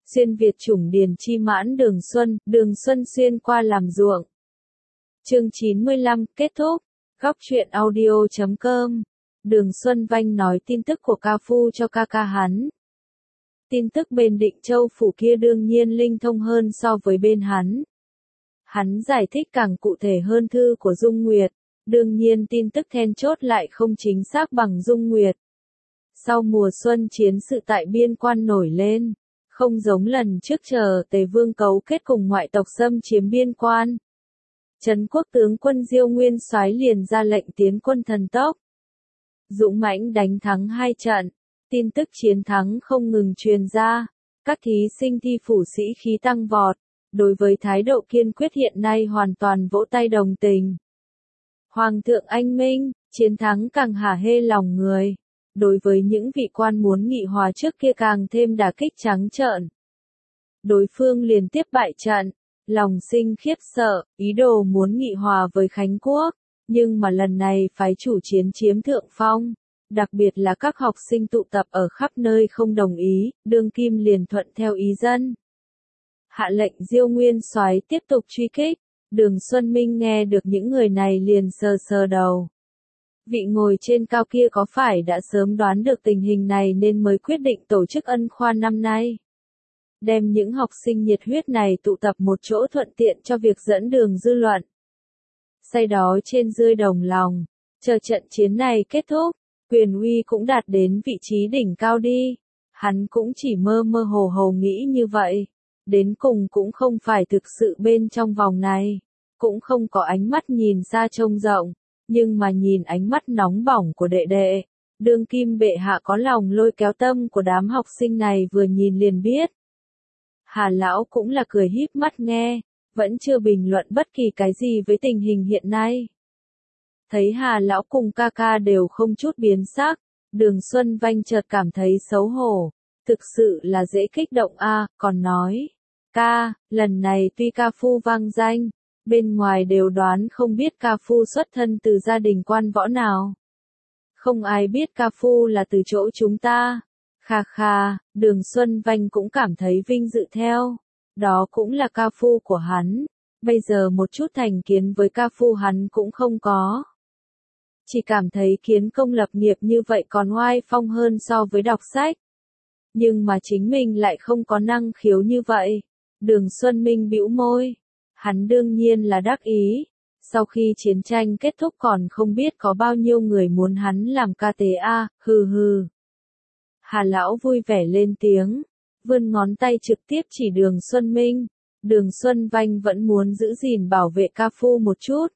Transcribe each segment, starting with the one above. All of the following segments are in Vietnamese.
xuyên Việt chủng điền chi mãn đường xuân xuyên qua làm ruộng. Chương 95 kết thúc. Góc truyện audio.com. Đường Xuân Vanh nói tin tức của ca phu cho ca hắn. Tin tức bên Định Châu phủ kia đương nhiên linh thông hơn so với bên hắn. Hắn giải thích càng cụ thể hơn thư của Dung Nguyệt, đương nhiên tin tức then chốt lại không chính xác bằng Dung Nguyệt. Sau mùa xuân chiến sự tại biên quan nổi lên, không giống lần trước chờ Tề Vương cấu kết cùng ngoại tộc xâm chiếm biên quan. Trấn quốc tướng quân Diêu Nguyên Soái liền ra lệnh tiến quân thần tốc. Dũng mãnh đánh thắng 2 trận, tin tức chiến thắng không ngừng truyền ra, các thí sinh thi phủ sĩ khí tăng vọt, đối với thái độ kiên quyết hiện nay hoàn toàn vỗ tay đồng tình. Hoàng thượng anh minh, chiến thắng càng hả hê lòng người, đối với những vị quan muốn nghị hòa trước kia càng thêm đả kích trắng trợn. Đối phương liên tiếp bại trận, lòng sinh khiếp sợ, ý đồ muốn nghị hòa với Khánh Quốc, nhưng mà lần này phái chủ chiến chiếm thượng phong, đặc biệt là các học sinh tụ tập ở khắp nơi không đồng ý, đương kim liền thuận theo ý dân. Hạ lệnh Diêu Nguyên Soái tiếp tục truy kích, Đường Xuân Minh nghe được những người này liền sờ sờ đầu. Vị ngồi trên cao kia có phải đã sớm đoán được tình hình này nên mới quyết định tổ chức ân khoa năm nay? Đem những học sinh nhiệt huyết này tụ tập một chỗ thuận tiện cho việc dẫn đường dư luận. Say đó trên dưới đồng lòng, chờ trận chiến này kết thúc, quyền uy cũng đạt đến vị trí đỉnh cao đi. Hắn cũng chỉ mơ mơ hồ hồ nghĩ như vậy. Đến cùng cũng không phải thực sự bên trong vòng này, cũng không có ánh mắt nhìn xa trông rộng, nhưng mà nhìn ánh mắt nóng bỏng của đệ đệ, đương kim bệ hạ có lòng lôi kéo tâm của đám học sinh này vừa nhìn liền biết. Hà lão cũng là cười híp mắt nghe, vẫn chưa bình luận bất kỳ cái gì với tình hình hiện nay. Thấy Hà lão cùng ca ca đều không chút biến sắc, Đường Xuân Vanh chợt cảm thấy xấu hổ, thực sự là dễ kích động còn nói. Ca, lần này tuy ca phu vang danh, bên ngoài đều đoán không biết ca phu xuất thân từ gia đình quan võ nào. Không ai biết ca phu là từ chỗ chúng ta. Kha kha, Đường Xuân Vanh cũng cảm thấy vinh dự theo. Đó cũng là ca phu của hắn. Bây giờ một chút thành kiến với ca phu hắn cũng không có. Chỉ cảm thấy kiến công lập nghiệp như vậy còn oai phong hơn so với đọc sách. Nhưng mà chính mình lại không có năng khiếu như vậy. Đường Xuân Minh bĩu môi. Hắn đương nhiên là đắc ý. Sau khi chiến tranh kết thúc còn không biết có bao nhiêu người muốn hắn làm ca tế hừ hừ. Hà lão vui vẻ lên tiếng, vươn ngón tay trực tiếp chỉ Đường Xuân Minh. Đường Xuân Vanh vẫn muốn giữ gìn bảo vệ ca phu một chút.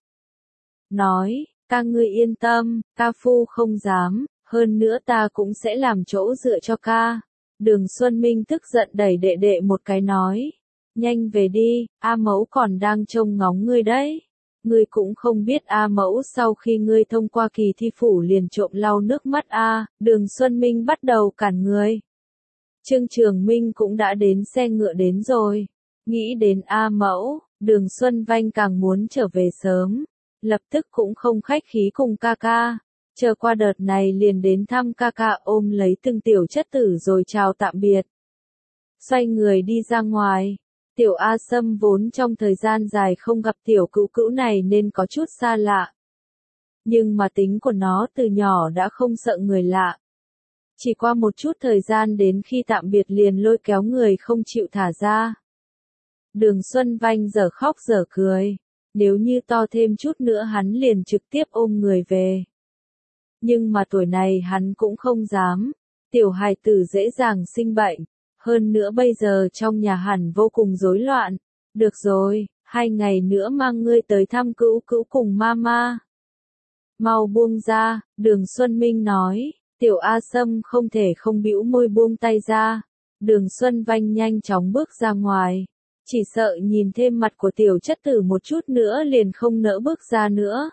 Nói, ca ngươi yên tâm, ca phu không dám, hơn nữa ta cũng sẽ làm chỗ dựa cho ca. Đường Xuân Minh tức giận đẩy đệ đệ một cái nói. Nhanh về đi, A Mẫu còn đang trông ngóng ngươi đấy. Ngươi cũng không biết A Mẫu sau khi ngươi thông qua kỳ thi phủ liền trộm lau nước mắt Đường Xuân Minh bắt đầu cản người. Trương Trường Minh cũng đã đến xe ngựa đến rồi. Nghĩ đến A Mẫu, Đường Xuân Vanh càng muốn trở về sớm. Lập tức cũng không khách khí cùng ca ca. Chờ qua đợt này liền đến thăm ca ca ôm lấy từng tiểu chất tử rồi chào tạm biệt. Xoay người đi ra ngoài. Tiểu A Sâm vốn trong thời gian dài không gặp tiểu cữu cữu này nên có chút xa lạ. Nhưng mà tính của nó từ nhỏ đã không sợ người lạ. Chỉ qua một chút thời gian đến khi tạm biệt liền lôi kéo người không chịu thả ra. Đường Xuân Vanh giờ khóc giờ cười. Nếu như to thêm chút nữa hắn liền trực tiếp ôm người về. Nhưng mà tuổi này hắn cũng không dám. Tiểu hài tử dễ dàng sinh bệnh. Hơn nữa bây giờ trong nhà hẳn vô cùng rối loạn. Được rồi, 2 ngày nữa mang ngươi tới thăm cữu cữu cùng mama. Mau buông ra, Đường Xuân Minh nói. Tiểu A Sâm không thể không bĩu môi buông tay ra. Đường Xuân Vanh nhanh chóng bước ra ngoài. Chỉ sợ nhìn thêm mặt của tiểu chất tử một chút nữa liền không nỡ bước ra nữa.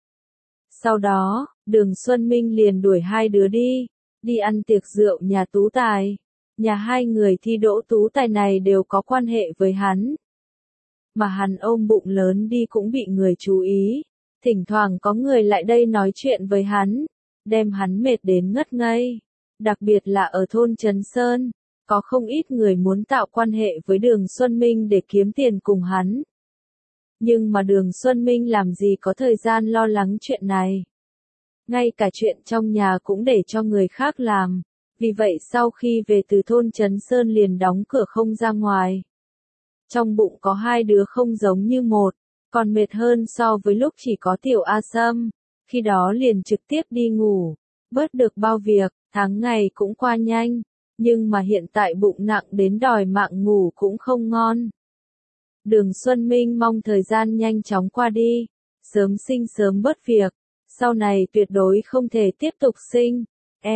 Sau đó, Đường Xuân Minh liền đuổi 2 đứa đi ăn tiệc rượu nhà Tú Tài. Nhà 2 người thi đỗ Tú Tài này đều có quan hệ với hắn. Mà hắn ôm bụng lớn đi cũng bị người chú ý. Thỉnh thoảng có người lại đây nói chuyện với hắn, đem hắn mệt đến ngất ngây. Đặc biệt là ở thôn Trấn Sơn, Có không ít người muốn tạo quan hệ với Đường Xuân Minh để kiếm tiền cùng hắn. Nhưng mà Đường Xuân Minh làm gì có thời gian lo lắng chuyện này. Ngay cả chuyện trong nhà cũng để cho người khác làm. Vì vậy sau khi về từ thôn Trấn Sơn liền đóng cửa không ra ngoài. Trong bụng có hai đứa không giống như một, còn mệt hơn so với lúc chỉ có tiểu A Sâm. Khi đó liền trực tiếp đi ngủ, bớt được bao việc, tháng ngày cũng qua nhanh. Nhưng mà hiện tại bụng nặng đến đòi mạng ngủ cũng không ngon. Đường Xuân Minh mong thời gian nhanh chóng qua đi, sớm sinh sớm bớt việc, sau này tuyệt đối không thể tiếp tục sinh.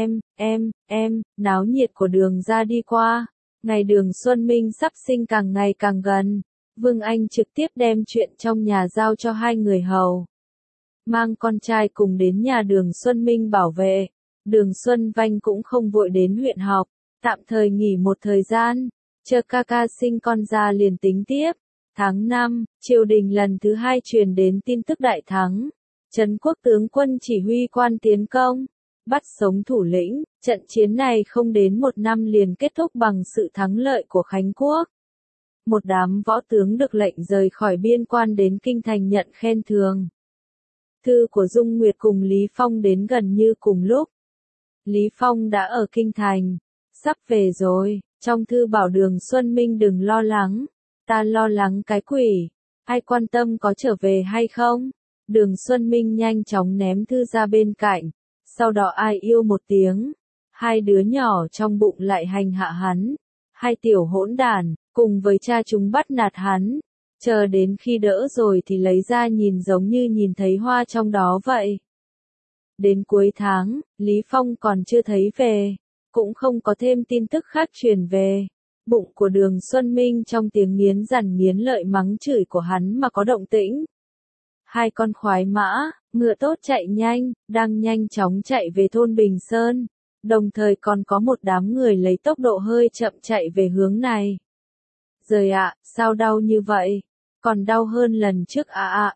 Náo nhiệt của Đường ra đi qua, ngày Đường Xuân Minh sắp sinh càng ngày càng gần, Vương Anh trực tiếp đem chuyện trong nhà giao cho hai người hầu. Mang con trai cùng đến nhà Đường Xuân Minh bảo vệ, Đường Xuân Vanh cũng không vội đến huyện học, tạm thời nghỉ một thời gian, chờ ca ca sinh con ra liền tính tiếp. Tháng 5, triều đình lần thứ 2 truyền đến tin tức đại thắng. Trấn Quốc tướng quân chỉ huy quan tiến công, bắt sống thủ lĩnh, trận chiến này không đến một năm liền kết thúc bằng sự thắng lợi của Khánh Quốc. Một đám võ tướng được lệnh rời khỏi biên quan đến kinh thành nhận khen thưởng. Thư của Dung Nguyệt cùng Lý Phong đến gần như cùng lúc. Lý Phong đã ở kinh thành, sắp về rồi, trong thư bảo Đường Xuân Minh đừng lo lắng, ta lo lắng cái quỷ, ai quan tâm có trở về hay không. Đường Xuân Minh nhanh chóng ném thư ra bên cạnh, sau đó ai yêu một tiếng, hai đứa nhỏ trong bụng lại hành hạ hắn, hai tiểu hỗn đản, cùng với cha chúng bắt nạt hắn, chờ đến khi đỡ rồi thì lấy ra nhìn giống như nhìn thấy hoa trong đó vậy. Đến cuối tháng, Lý Phong còn chưa thấy về, cũng không có thêm tin tức khác truyền về. Bụng của Đường Xuân Minh trong tiếng nghiến rằn nghiến lợi mắng chửi của hắn mà có động tĩnh. Hai con khoái mã, ngựa tốt chạy nhanh, đang nhanh chóng chạy về thôn Bình Sơn, đồng thời còn có một đám người lấy tốc độ hơi chậm chạy về hướng này. Giời ạ, sao đau như vậy? Còn đau hơn lần trước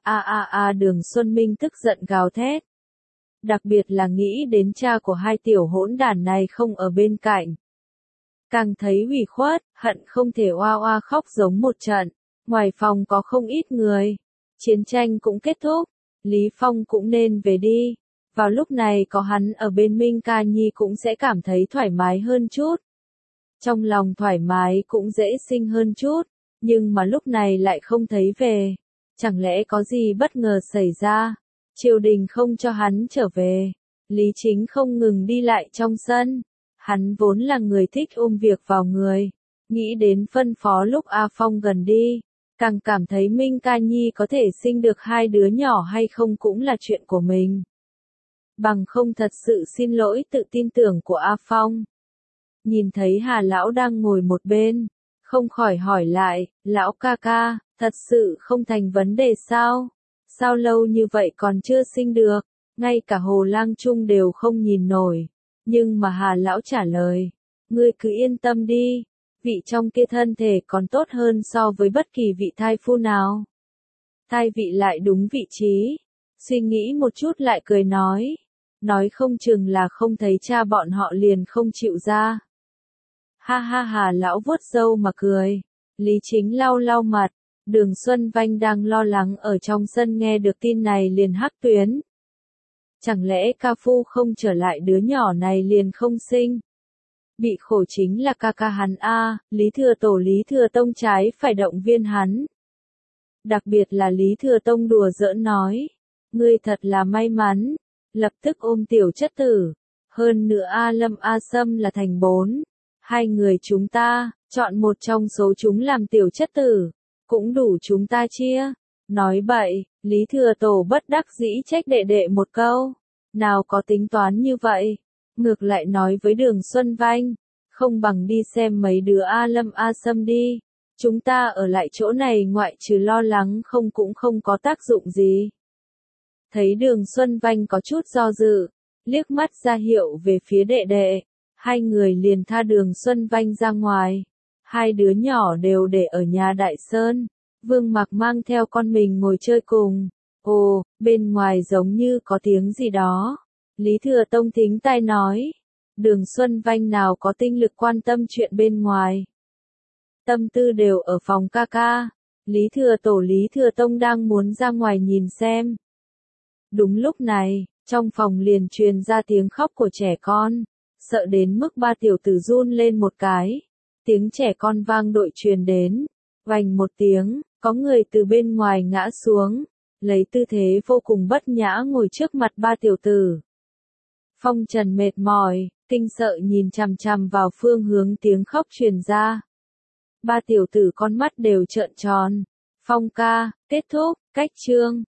Đường Xuân Minh tức giận gào thét. Đặc biệt là nghĩ đến cha của hai tiểu hỗn đản này không ở bên cạnh. Càng thấy ủy khuất, hận không thể oa oa khóc giống một trận. Ngoài phòng có không ít người. Chiến tranh cũng kết thúc. Lý Phong cũng nên về đi. Vào lúc này có hắn ở bên Minh Ca Nhi cũng sẽ cảm thấy thoải mái hơn chút. Trong lòng thoải mái cũng dễ sinh hơn chút. Nhưng mà lúc này lại không thấy về. Chẳng lẽ có gì bất ngờ xảy ra? Triều đình không cho hắn trở về. Lý Chính không ngừng đi lại trong sân. Hắn vốn là người thích ôm việc vào người. Nghĩ đến phân phó lúc A Phong gần đi. Càng cảm thấy Minh Ca Nhi có thể sinh được hai đứa nhỏ hay không cũng là chuyện của mình. Bằng không thật sự xin lỗi tự tin tưởng của A Phong. Nhìn thấy Hà Lão đang ngồi một bên. Không khỏi hỏi lại, Lão ca ca, thật sự không thành vấn đề sao? Sao lâu như vậy còn chưa sinh được? Ngay cả Hồ Lang Trung đều không nhìn nổi. Nhưng mà Hà Lão trả lời, ngươi cứ yên tâm đi, vị trong kia thân thể còn tốt hơn so với bất kỳ vị thai phu nào. Thai vị lại đúng vị trí, suy nghĩ một chút lại cười nói không chừng là không thấy cha bọn họ liền không chịu ra. Ha ha Hà Lão vuốt râu mà cười, Lý Chính lau lau mặt, Đường Xuân Vanh đang lo lắng ở trong sân nghe được tin này liền hắc tuyến. Chẳng lẽ ca phu không trở lại đứa nhỏ này liền không sinh? Bị khổ chính là ca ca hắn a, Lý Thừa Tổ Lý Thừa Tông trái phải động viên hắn. Đặc biệt là Lý Thừa Tông đùa giỡn nói, ngươi thật là may mắn, lập tức ôm tiểu chất tử, hơn nữa A Lâm A Sâm là thành 4, hai người chúng ta, chọn một trong số chúng làm tiểu chất tử, cũng đủ chúng ta chia. Nói bậy, Lý Thừa Tổ bất đắc dĩ trách đệ đệ một câu. Nào có tính toán như vậy. Ngược lại nói với Đường Xuân Vanh. Không bằng đi xem mấy đứa A Lâm A Sâm đi. Chúng ta ở lại chỗ này ngoại trừ lo lắng không cũng không có tác dụng gì. Thấy Đường Xuân Vanh có chút do dự. Liếc mắt ra hiệu về phía đệ đệ. Hai người liền tha Đường Xuân Vanh ra ngoài. Hai đứa nhỏ đều để ở nhà Đại Sơn. Vương Mặc mang theo con mình ngồi chơi cùng. Ồ, bên ngoài giống như có tiếng gì đó. Lý Thừa Tông thính tai nói. Đường Xuân Vanh nào có tinh lực quan tâm chuyện bên ngoài. Tâm tư đều ở phòng ca ca. Lý Thừa Tổ Lý Thừa Tông đang muốn ra ngoài nhìn xem. Đúng lúc này, trong phòng liền truyền ra tiếng khóc của trẻ con, sợ đến mức ba tiểu tử run lên một cái. Tiếng trẻ con vang dội truyền đến, vành một tiếng, có người từ bên ngoài ngã xuống, lấy tư thế vô cùng bất nhã ngồi trước mặt ba tiểu tử. Phong Trần mệt mỏi, kinh sợ nhìn chằm chằm vào phương hướng tiếng khóc truyền ra. Ba tiểu tử con mắt đều trợn tròn. Phong ca, kết thúc, cách chương.